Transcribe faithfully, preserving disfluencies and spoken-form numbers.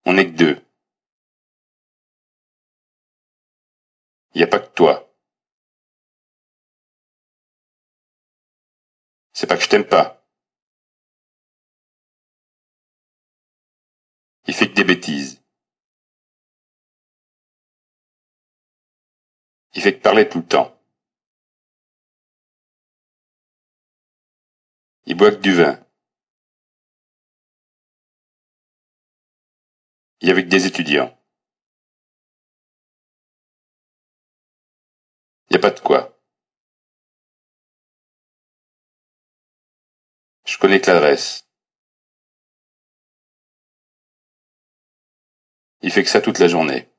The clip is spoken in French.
On n'est que deux. Y a pas que toi. C'est pas que je t'aime pas. Il fait que des bêtises. Il fait que parler tout le temps. Il boit que du vin. Il y a que des étudiants. Y a pas de quoi. Je connais que l'adresse. Il fait que ça toute la journée.